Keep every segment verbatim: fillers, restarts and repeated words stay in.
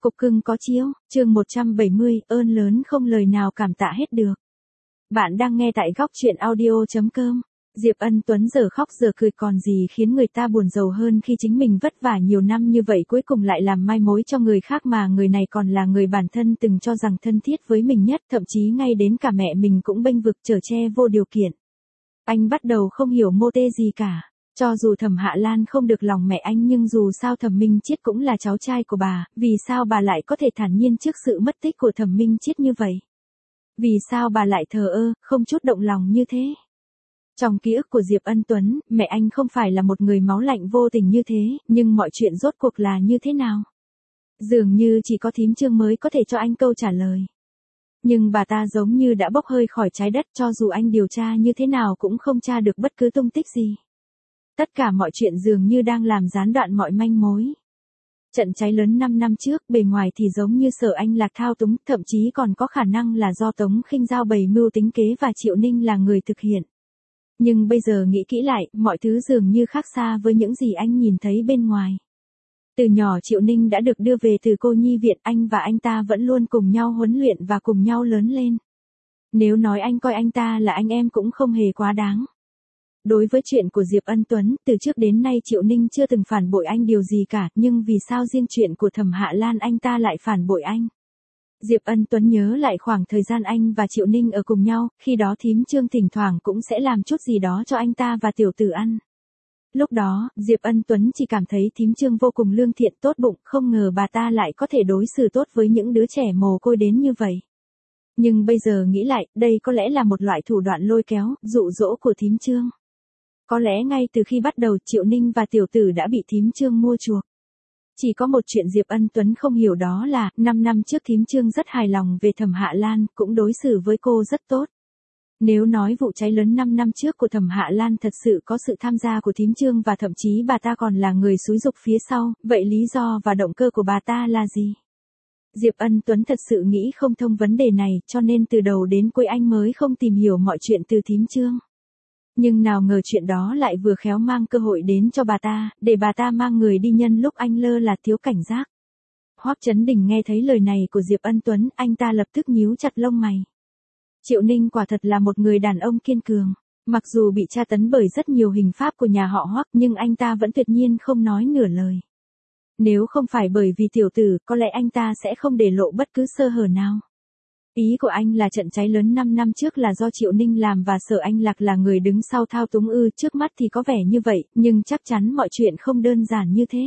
Cục cưng có chiếu, chương một trăm bảy mươi, ơn lớn không lời nào cảm tạ hết được. Bạn đang nghe tại góc chuyện audio chấm com. Diệp Ân Tuấn giờ khóc giờ cười còn gì khiến người ta buồn rầu hơn khi chính mình vất vả nhiều năm như vậy cuối cùng lại làm mai mối cho người khác mà người này còn là người bản thân từng cho rằng thân thiết với mình nhất, thậm chí ngay đến cả mẹ mình cũng bênh vực chở che vô điều kiện. Anh bắt đầu không hiểu mô tê gì cả. Cho dù Thẩm Hạ Lan không được lòng mẹ anh nhưng dù sao Thẩm Minh Chiết cũng là cháu trai của bà, vì sao bà lại có thể thản nhiên trước sự mất tích của Thẩm Minh Chiết như vậy? Vì sao bà lại thờ ơ, không chút động lòng như thế? Trong ký ức của Diệp Ân Tuấn, mẹ anh không phải là một người máu lạnh vô tình như thế, nhưng mọi chuyện rốt cuộc là như thế nào? Dường như chỉ có thím Trương mới có thể cho anh câu trả lời. Nhưng bà ta giống như đã bốc hơi khỏi trái đất, cho dù anh điều tra như thế nào cũng không tra được bất cứ tung tích gì. Tất cả mọi chuyện dường như đang làm gián đoạn mọi manh mối. Trận cháy lớn năm năm trước bề ngoài thì giống như Sở Anh Lạc thao túng, thậm chí còn có khả năng là do Tống Khinh Dao bày mưu tính kế và Triệu Ninh là người thực hiện. Nhưng bây giờ nghĩ kỹ lại, mọi thứ dường như khác xa với những gì anh nhìn thấy bên ngoài. Từ nhỏ Triệu Ninh đã được đưa về từ cô nhi viện, anh và anh ta vẫn luôn cùng nhau huấn luyện và cùng nhau lớn lên. Nếu nói anh coi anh ta là anh em cũng không hề quá đáng. Đối với chuyện của Diệp Ân Tuấn, từ trước đến nay Triệu Ninh chưa từng phản bội anh điều gì cả, nhưng vì sao riêng chuyện của Thẩm Hạ Lan anh ta lại phản bội anh? Diệp Ân Tuấn nhớ lại khoảng thời gian anh và Triệu Ninh ở cùng nhau, khi đó thím Trương thỉnh thoảng cũng sẽ làm chút gì đó cho anh ta và tiểu tử ăn. Lúc đó, Diệp Ân Tuấn chỉ cảm thấy thím Trương vô cùng lương thiện tốt bụng, không ngờ bà ta lại có thể đối xử tốt với những đứa trẻ mồ côi đến như vậy. Nhưng bây giờ nghĩ lại, đây có lẽ là một loại thủ đoạn lôi kéo, dụ dỗ của thím Trương. Có lẽ ngay từ khi bắt đầu Triệu Ninh và tiểu tử đã bị thím Trương mua chuộc. Chỉ có một chuyện Diệp Ân Tuấn không hiểu đó là, năm năm trước thím Trương rất hài lòng về Thẩm Hạ Lan, cũng đối xử với cô rất tốt. Nếu nói vụ cháy lớn năm năm trước của Thẩm Hạ Lan thật sự có sự tham gia của thím Trương và thậm chí bà ta còn là người xúi giục phía sau, vậy lý do và động cơ của bà ta là gì? Diệp Ân Tuấn thật sự nghĩ không thông vấn đề này, cho nên từ đầu đến cuối anh mới không tìm hiểu mọi chuyện từ thím Trương. Nhưng nào ngờ chuyện đó lại vừa khéo mang cơ hội đến cho bà ta, để bà ta mang người đi nhân lúc anh lơ là thiếu cảnh giác. Hoắc Chấn Đình nghe thấy lời này của Diệp Ân Tuấn, anh ta lập tức nhíu chặt lông mày. Triệu Ninh quả thật là một người đàn ông kiên cường. Mặc dù bị tra tấn bởi rất nhiều hình pháp của nhà họ Hoắc, nhưng anh ta vẫn tuyệt nhiên không nói nửa lời. Nếu không phải bởi vì tiểu tử, có lẽ anh ta sẽ không để lộ bất cứ sơ hở nào. Ý của anh là trận cháy lớn năm năm trước là do Triệu Ninh làm và Sở Anh Lạc là người đứng sau thao túng ư? Trước mắt thì có vẻ như vậy, nhưng chắc chắn mọi chuyện không đơn giản như thế.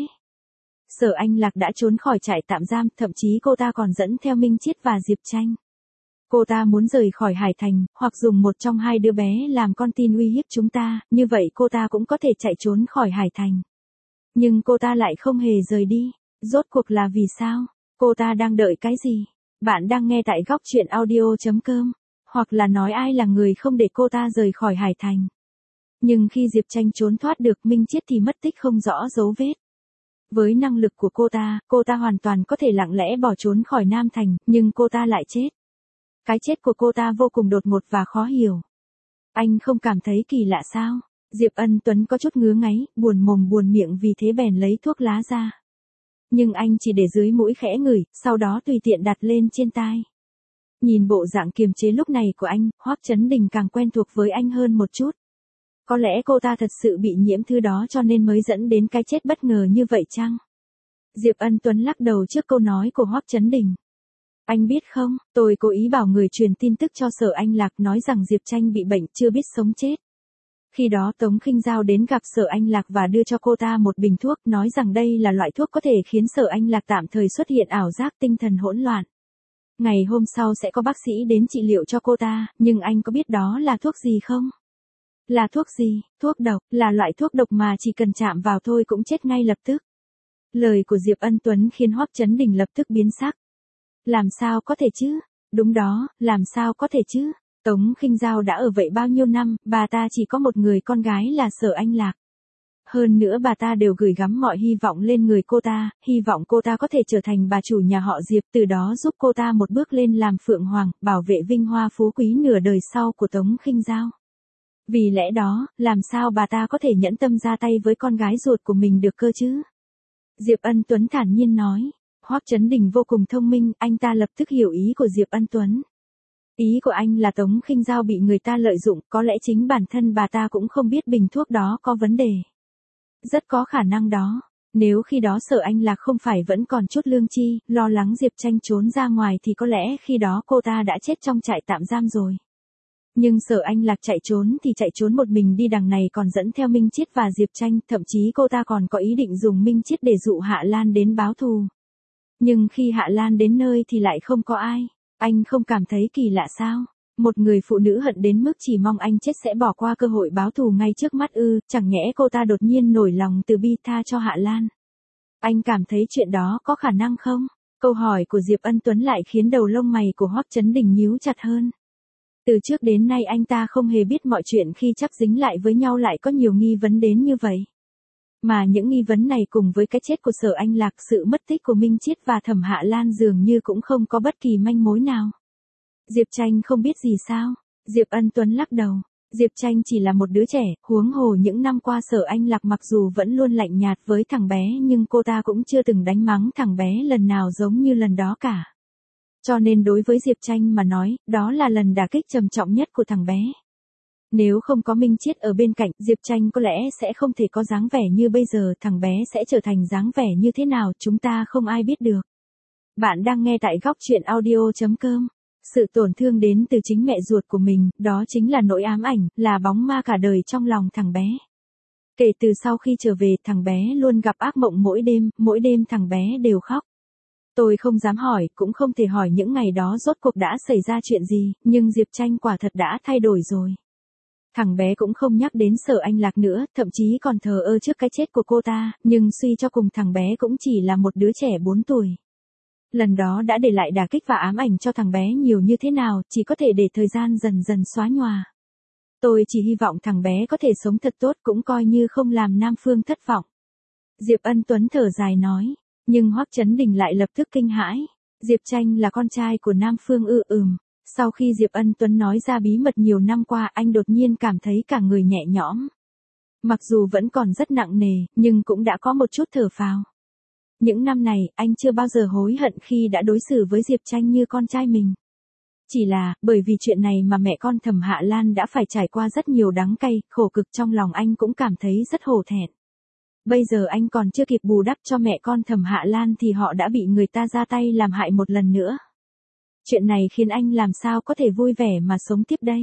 Sở Anh Lạc đã trốn khỏi trại tạm giam, thậm chí cô ta còn dẫn theo Minh Chiết và Diệp Tranh. Cô ta muốn rời khỏi Hải Thành, hoặc dùng một trong hai đứa bé làm con tin uy hiếp chúng ta, như vậy cô ta cũng có thể chạy trốn khỏi Hải Thành. Nhưng cô ta lại không hề rời đi. Rốt cuộc là vì sao? Cô ta đang đợi cái gì? Bạn đang nghe tại góc chuyện audio chấm com, hoặc là nói ai là người không để cô ta rời khỏi Hải Thành. Nhưng khi Diệp Tranh trốn thoát được Minh Chiết thì mất tích không rõ dấu vết. Với năng lực của cô ta, cô ta hoàn toàn có thể lặng lẽ bỏ trốn khỏi Nam Thành, nhưng cô ta lại chết. Cái chết của cô ta vô cùng đột ngột và khó hiểu. Anh không cảm thấy kỳ lạ sao? Diệp Ân Tuấn có chút ngứa ngáy, buồn mồm buồn miệng vì thế bèn lấy thuốc lá ra. Nhưng anh chỉ để dưới mũi khẽ ngửi, sau đó tùy tiện đặt lên trên tai. Nhìn bộ dạng kiềm chế lúc này của anh, Hoắc Chấn Đình càng quen thuộc với anh hơn một chút. Có lẽ cô ta thật sự bị nhiễm thứ đó cho nên mới dẫn đến cái chết bất ngờ như vậy chăng? Diệp Ân Tuấn lắc đầu trước câu nói của Hoắc Chấn Đình. Anh biết không, tôi cố ý bảo người truyền tin tức cho Sở Anh Lạc nói rằng Diệp Tranh bị bệnh chưa biết sống chết. Khi đó Tống Khinh Dao đến gặp Sở Anh Lạc và đưa cho cô ta một bình thuốc, nói rằng đây là loại thuốc có thể khiến Sở Anh Lạc tạm thời xuất hiện ảo giác tinh thần hỗn loạn. Ngày hôm sau sẽ có bác sĩ đến trị liệu cho cô ta, nhưng anh có biết đó là thuốc gì không? Là thuốc gì? Thuốc độc, là loại thuốc độc mà chỉ cần chạm vào thôi cũng chết ngay lập tức. Lời của Diệp Ân Tuấn khiến Hoắc Chấn Đình lập tức biến sắc. Làm sao có thể chứ? Đúng đó, làm sao có thể chứ? Tống Khinh Dao đã ở vậy bao nhiêu năm, bà ta chỉ có một người con gái là Sở Anh Lạc. Hơn nữa bà ta đều gửi gắm mọi hy vọng lên người cô ta, hy vọng cô ta có thể trở thành bà chủ nhà họ Diệp, từ đó giúp cô ta một bước lên làm phượng hoàng, bảo vệ vinh hoa phú quý nửa đời sau của Tống Khinh Dao. Vì lẽ đó, làm sao bà ta có thể nhẫn tâm ra tay với con gái ruột của mình được cơ chứ? Diệp Ân Tuấn thản nhiên nói. Hoắc Chấn Đình vô cùng thông minh, anh ta lập tức hiểu ý của Diệp Ân Tuấn. Ý của anh là Tống Khinh Giao bị người ta lợi dụng, có lẽ chính bản thân bà ta cũng không biết bình thuốc đó có vấn đề. Rất có khả năng đó. Nếu khi đó Sở Anh Lạc không phải vẫn còn chút lương chi, lo lắng Diệp Tranh trốn ra ngoài thì có lẽ khi đó cô ta đã chết trong trại tạm giam rồi. Nhưng Sở Anh Lạc chạy trốn thì chạy trốn một mình đi, đằng này còn dẫn theo Minh Chiết và Diệp Tranh, thậm chí cô ta còn có ý định dùng Minh Chiết để dụ Hạ Lan đến báo thù. Nhưng khi Hạ Lan đến nơi thì lại không có ai. Anh không cảm thấy kỳ lạ sao? Một người phụ nữ hận đến mức chỉ mong anh chết sẽ bỏ qua cơ hội báo thù ngay trước mắt ư, chẳng nhẽ cô ta đột nhiên nổi lòng từ bi tha cho Hạ Lan. Anh cảm thấy chuyện đó có khả năng không? Câu hỏi của Diệp Ân Tuấn lại khiến đầu lông mày của Hoắc Chấn Đình nhíu chặt hơn. Từ trước đến nay anh ta không hề biết mọi chuyện khi chấp dính lại với nhau lại có nhiều nghi vấn đến như vậy. Mà những nghi vấn này cùng với cái chết của Sở Anh Lạc, sự mất tích của Minh Chiết và Thẩm Hạ Lan dường như cũng không có bất kỳ manh mối nào. Diệp Tranh không biết gì sao? Diệp Ân Tuấn lắc đầu. Diệp Tranh chỉ là một đứa trẻ, huống hồ những năm qua Sở Anh Lạc mặc dù vẫn luôn lạnh nhạt với thằng bé nhưng cô ta cũng chưa từng đánh mắng thằng bé lần nào giống như lần đó cả. Cho nên đối với Diệp Tranh mà nói, đó là lần đả kích trầm trọng nhất của thằng bé. Nếu không có Minh Chiết ở bên cạnh, Diệp Tranh có lẽ sẽ không thể có dáng vẻ như bây giờ, thằng bé sẽ trở thành dáng vẻ như thế nào chúng ta không ai biết được. Bạn đang nghe tại góc truyện audio chấm com. Sự tổn thương đến từ chính mẹ ruột của mình, đó chính là nỗi ám ảnh, là bóng ma cả đời trong lòng thằng bé. Kể từ sau khi trở về, thằng bé luôn gặp ác mộng mỗi đêm, mỗi đêm thằng bé đều khóc. Tôi không dám hỏi, cũng không thể hỏi những ngày đó rốt cuộc đã xảy ra chuyện gì, nhưng Diệp Tranh quả thật đã thay đổi rồi. Thằng bé cũng không nhắc đến Sở Anh Lạc nữa, thậm chí còn thờ ơ trước cái chết của cô ta, nhưng suy cho cùng thằng bé cũng chỉ là một đứa trẻ bốn tuổi. Lần đó đã để lại đả kích và ám ảnh cho thằng bé nhiều như thế nào, chỉ có thể để thời gian dần dần xóa nhòa. Tôi chỉ hy vọng thằng bé có thể sống thật tốt, cũng coi như không làm Nam Phương thất vọng. Diệp Ân Tuấn thở dài nói, nhưng Hoắc Chấn Đình lại lập tức kinh hãi. Diệp Tranh là con trai của Nam Phương ư? Ừm. Sau khi Diệp Ân Tuấn nói ra bí mật nhiều năm qua, anh đột nhiên cảm thấy cả người nhẹ nhõm. Mặc dù vẫn còn rất nặng nề, nhưng cũng đã có một chút thở phào. Những năm này, anh chưa bao giờ hối hận khi đã đối xử với Diệp Tranh như con trai mình. Chỉ là, bởi vì chuyện này mà mẹ con Thẩm Hạ Lan đã phải trải qua rất nhiều đắng cay, khổ cực, trong lòng anh cũng cảm thấy rất hổ thẹn. Bây giờ anh còn chưa kịp bù đắp cho mẹ con Thẩm Hạ Lan thì họ đã bị người ta ra tay làm hại một lần nữa. Chuyện này khiến anh làm sao có thể vui vẻ mà sống tiếp đây.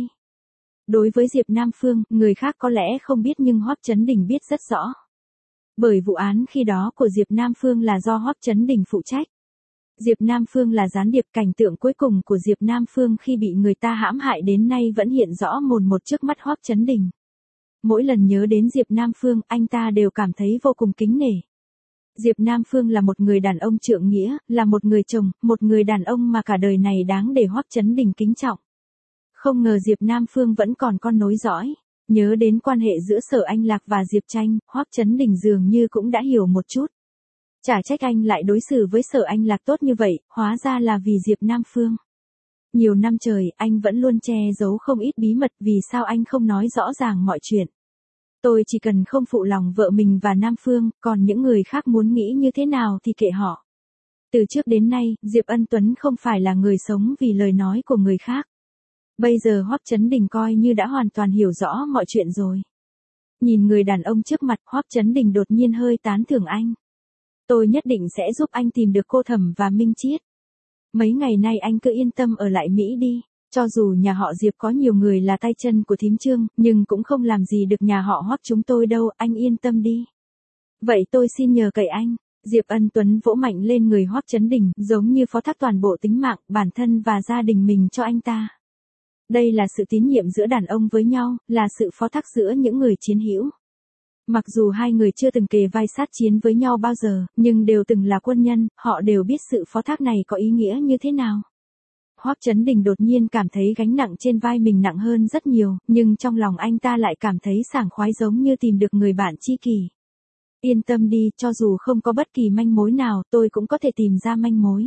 Đối với Diệp Nam Phương, người khác có lẽ không biết nhưng Hoắc Chấn Đình biết rất rõ. Bởi vụ án khi đó của Diệp Nam Phương là do Hoắc Chấn Đình phụ trách. Diệp Nam Phương là gián điệp, cảnh tượng cuối cùng của Diệp Nam Phương khi bị người ta hãm hại đến nay vẫn hiện rõ mồn một trước mắt Hoắc Chấn Đình. Mỗi lần nhớ đến Diệp Nam Phương, anh ta đều cảm thấy vô cùng kính nể. Diệp Nam Phương là một người đàn ông trượng nghĩa, là một người chồng, một người đàn ông mà cả đời này đáng để Hoắc Chấn Đình kính trọng. Không ngờ Diệp Nam Phương vẫn còn con nối dõi. Nhớ đến quan hệ giữa Sở Anh Lạc và Diệp Tranh, Hoắc Chấn Đình dường như cũng đã hiểu một chút. Chả trách anh lại đối xử với Sở Anh Lạc tốt như vậy, hóa ra là vì Diệp Nam Phương. Nhiều năm trời, anh vẫn luôn che giấu không ít bí mật, vì sao anh không nói rõ ràng mọi chuyện. Tôi chỉ cần không phụ lòng vợ mình và Nam Phương, còn những người khác muốn nghĩ như thế nào thì kệ họ. Từ trước đến nay, Diệp Ân Tuấn không phải là người sống vì lời nói của người khác. Bây giờ Hoắc Chấn Đình coi như đã hoàn toàn hiểu rõ mọi chuyện rồi. Nhìn người đàn ông trước mặt, Hoắc Chấn Đình đột nhiên hơi tán thưởng anh. Tôi nhất định sẽ giúp anh tìm được cô Thẩm và Minh Chiết. Mấy ngày nay anh cứ yên tâm ở lại Mỹ đi. Cho dù nhà họ Diệp có nhiều người là tay chân của thím Trương, nhưng cũng không làm gì được nhà họ Hoắc chúng tôi đâu, anh yên tâm đi. Vậy tôi xin nhờ cậy anh. Diệp Ân Tuấn vỗ mạnh lên người Hoắc Chấn Đình, giống như phó thác toàn bộ tính mạng, bản thân và gia đình mình cho anh ta. Đây là sự tín nhiệm giữa đàn ông với nhau, là sự phó thác giữa những người chiến hữu. Mặc dù hai người chưa từng kề vai sát chiến với nhau bao giờ, nhưng đều từng là quân nhân, họ đều biết sự phó thác này có ý nghĩa như thế nào. Hoắc Chấn Đình đột nhiên cảm thấy gánh nặng trên vai mình nặng hơn rất nhiều, nhưng trong lòng anh ta lại cảm thấy sảng khoái giống như tìm được người bạn tri kỷ. Yên tâm đi, cho dù không có bất kỳ manh mối nào, tôi cũng có thể tìm ra manh mối.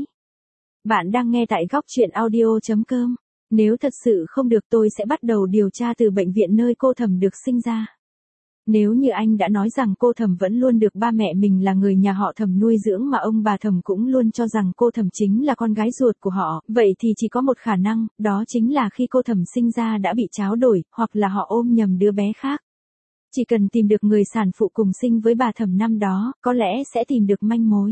Bạn đang nghe tại góc truyện audio chấm com. Nếu thật sự không được tôi sẽ bắt đầu điều tra từ bệnh viện nơi cô Thẩm được sinh ra. Nếu như anh đã nói rằng cô Thẩm vẫn luôn được ba mẹ mình là người nhà họ Thẩm nuôi dưỡng mà ông bà Thẩm cũng luôn cho rằng cô Thẩm chính là con gái ruột của họ, vậy thì chỉ có một khả năng, đó chính là khi cô Thẩm sinh ra đã bị tráo đổi, hoặc là họ ôm nhầm đứa bé khác. Chỉ cần tìm được người sản phụ cùng sinh với bà Thẩm năm đó, có lẽ sẽ tìm được manh mối.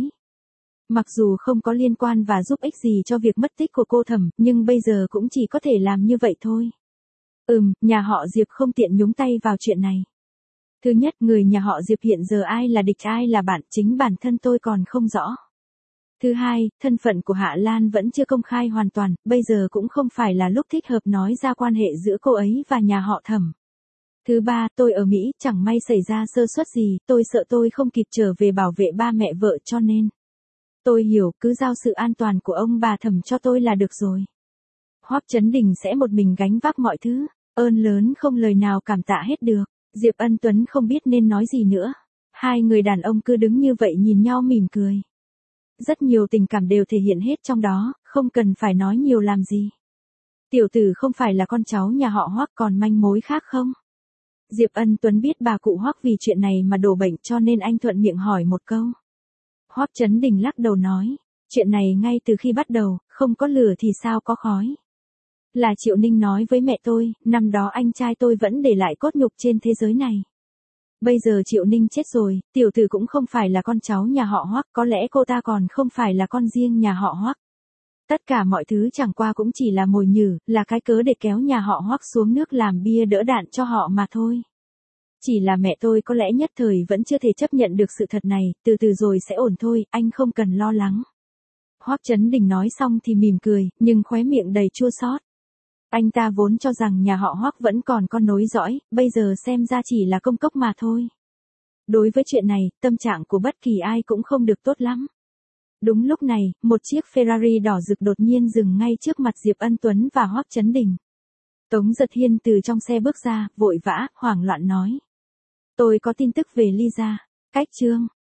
Mặc dù không có liên quan và giúp ích gì cho việc mất tích của cô Thẩm, nhưng bây giờ cũng chỉ có thể làm như vậy thôi. Ừm, nhà họ Diệp không tiện nhúng tay vào chuyện này. Thứ nhất, người nhà họ Diệp hiện giờ ai là địch ai là bạn, chính bản thân tôi còn không rõ. Thứ hai, thân phận của Hạ Lan vẫn chưa công khai hoàn toàn, bây giờ cũng không phải là lúc thích hợp nói ra quan hệ giữa cô ấy và nhà họ Thẩm. Thứ ba, tôi ở Mỹ, chẳng may xảy ra sơ suất gì, tôi sợ tôi không kịp trở về bảo vệ ba mẹ vợ cho nên. Tôi hiểu, cứ giao sự an toàn của ông bà Thẩm cho tôi là được rồi. Hoắc Chấn Đình sẽ một mình gánh vác mọi thứ, ơn lớn không lời nào cảm tạ hết được. Diệp Ân Tuấn không biết nên nói gì nữa. Hai người đàn ông cứ đứng như vậy nhìn nhau mỉm cười. Rất nhiều tình cảm đều thể hiện hết trong đó, không cần phải nói nhiều làm gì. Tiểu tử không phải là con cháu nhà họ Hoắc, còn manh mối khác không? Diệp Ân Tuấn biết bà cụ Hoắc vì chuyện này mà đổ bệnh, cho nên anh thuận miệng hỏi một câu. Hoắc Chấn Đình lắc đầu nói, chuyện này ngay từ khi bắt đầu, không có lửa thì sao có khói. Là Triệu Ninh nói với mẹ tôi, năm đó anh trai tôi vẫn để lại cốt nhục trên thế giới này. Bây giờ Triệu Ninh chết rồi, tiểu tử cũng không phải là con cháu nhà họ Hoắc, có lẽ cô ta còn không phải là con riêng nhà họ Hoắc. Tất cả mọi thứ chẳng qua cũng chỉ là mồi nhử, là cái cớ để kéo nhà họ Hoắc xuống nước làm bia đỡ đạn cho họ mà thôi. Chỉ là mẹ tôi có lẽ nhất thời vẫn chưa thể chấp nhận được sự thật này, từ từ rồi sẽ ổn thôi, anh không cần lo lắng. Hoắc Chấn Đình nói xong thì mỉm cười, nhưng khóe miệng đầy chua xót. Anh ta vốn cho rằng nhà họ Hoắc vẫn còn con nối dõi, bây giờ xem ra chỉ là công cốc mà thôi. Đối với chuyện này, tâm trạng của bất kỳ ai cũng không được tốt lắm. Đúng lúc này, một chiếc Ferrari đỏ rực đột nhiên dừng ngay trước mặt Diệp Ân Tuấn và Hoắc Chấn Đình. Tống Giật Hiên từ trong xe bước ra, vội vã, hoảng loạn nói. Tôi có tin tức về Lisa. Cách chương